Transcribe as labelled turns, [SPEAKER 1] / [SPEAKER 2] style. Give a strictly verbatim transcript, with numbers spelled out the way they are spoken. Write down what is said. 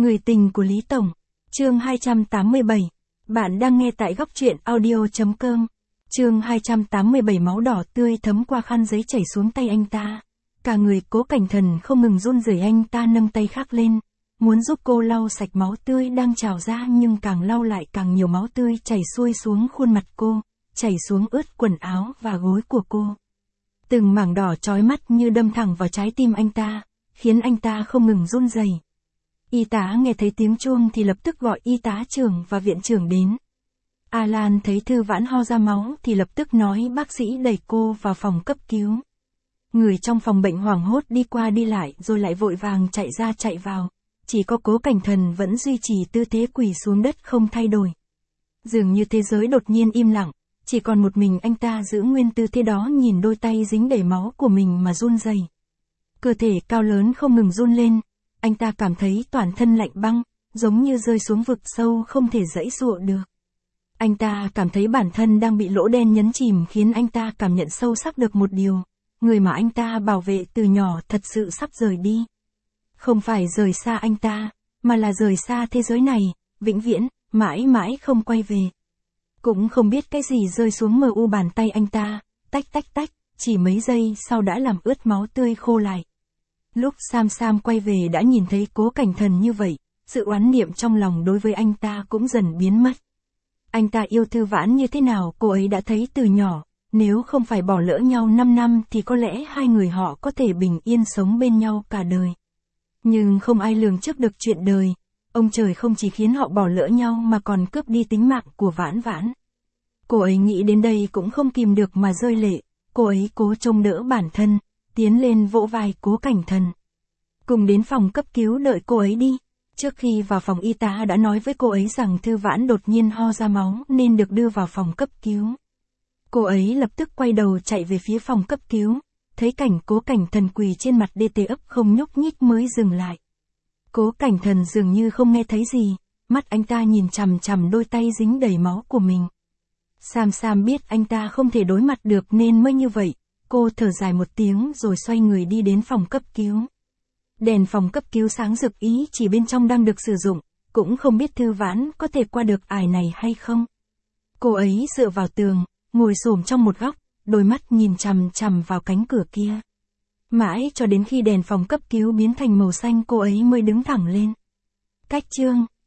[SPEAKER 1] Người tình của Lý Tổng. Chương hai trăm tám mươi bảy. Bạn đang nghe tại góc truyện audio chấm com. Chương hai trăm tám mươi bảy. Máu đỏ tươi thấm qua khăn giấy chảy xuống tay anh ta. Cả người Cố Cảnh Thần không ngừng run rẩy, anh ta nâng tay khác lên, muốn giúp cô lau sạch máu tươi đang trào ra, nhưng càng lau lại càng nhiều máu tươi chảy xuôi xuống khuôn mặt cô, chảy xuống ướt quần áo và gối của cô. Từng mảng đỏ chói mắt như đâm thẳng vào trái tim anh ta, khiến anh ta không ngừng run rẩy. Y tá nghe thấy tiếng chuông thì lập tức gọi y tá trưởng và viện trưởng đến. Alan thấy Thư Vãn ho ra máu thì lập tức nói bác sĩ đẩy cô vào phòng cấp cứu. Người trong phòng bệnh hoảng hốt đi qua đi lại rồi lại vội vàng chạy ra chạy vào. Chỉ có Cố Cảnh Thần vẫn duy trì tư thế quỳ xuống đất không thay đổi. Dường như thế giới đột nhiên im lặng, chỉ còn một mình anh ta giữ nguyên tư thế đó, nhìn đôi tay dính đầy máu của mình mà run rẩy. Cơ thể cao lớn không ngừng run lên, anh ta cảm thấy toàn thân lạnh băng, giống như rơi xuống vực sâu không thể giãy giụa được. Anh ta cảm thấy bản thân đang bị lỗ đen nhấn chìm, khiến anh ta cảm nhận sâu sắc được một điều, người mà anh ta bảo vệ từ nhỏ thật sự sắp rời đi. Không phải rời xa anh ta, mà là rời xa thế giới này, vĩnh viễn, mãi mãi không quay về. Cũng không biết cái gì rơi xuống mờ u bàn tay anh ta, tách tách tách, chỉ mấy giây sau đã làm ướt máu tươi khô lại. Lúc Sam Sam quay về đã nhìn thấy Cố Cảnh Thần như vậy, sự oán niệm trong lòng đối với anh ta cũng dần biến mất. Anh ta yêu Thư Vãn như thế nào cô ấy đã thấy từ nhỏ, nếu không phải bỏ lỡ nhau năm năm thì có lẽ hai người họ có thể bình yên sống bên nhau cả đời. Nhưng không ai lường trước được chuyện đời, ông trời không chỉ khiến họ bỏ lỡ nhau mà còn cướp đi tính mạng của Vãn Vãn. Cô ấy nghĩ đến đây cũng không kìm được mà rơi lệ, cô ấy cố trông đỡ bản thân, tiến lên vỗ vai Cố Cảnh Thần. Cùng đến phòng cấp cứu đợi cô ấy đi. Trước khi vào phòng, y tá đã nói với cô ấy rằng Thư Vãn đột nhiên ho ra máu nên được đưa vào phòng cấp cứu. Cô ấy lập tức quay đầu chạy về phía phòng cấp cứu, thấy cảnh Cố Cảnh Thần quỳ trên mặt đê tê ấp không nhúc nhích mới dừng lại. Cố Cảnh Thần dường như không nghe thấy gì, mắt anh ta nhìn chằm chằm đôi tay dính đầy máu của mình. Sam Sam biết anh ta không thể đối mặt được nên mới như vậy, cô thở dài một tiếng rồi xoay người đi đến phòng cấp cứu. Đèn phòng cấp cứu sáng rực, ý chỉ bên trong đang được sử dụng, cũng không biết Thư Vãn có thể qua được ải này hay không. Cô ấy dựa vào tường, ngồi xổm trong một góc, đôi mắt nhìn chằm chằm vào cánh cửa kia. Mãi cho đến khi đèn phòng cấp cứu biến thành màu xanh cô ấy mới đứng thẳng lên. Cách chương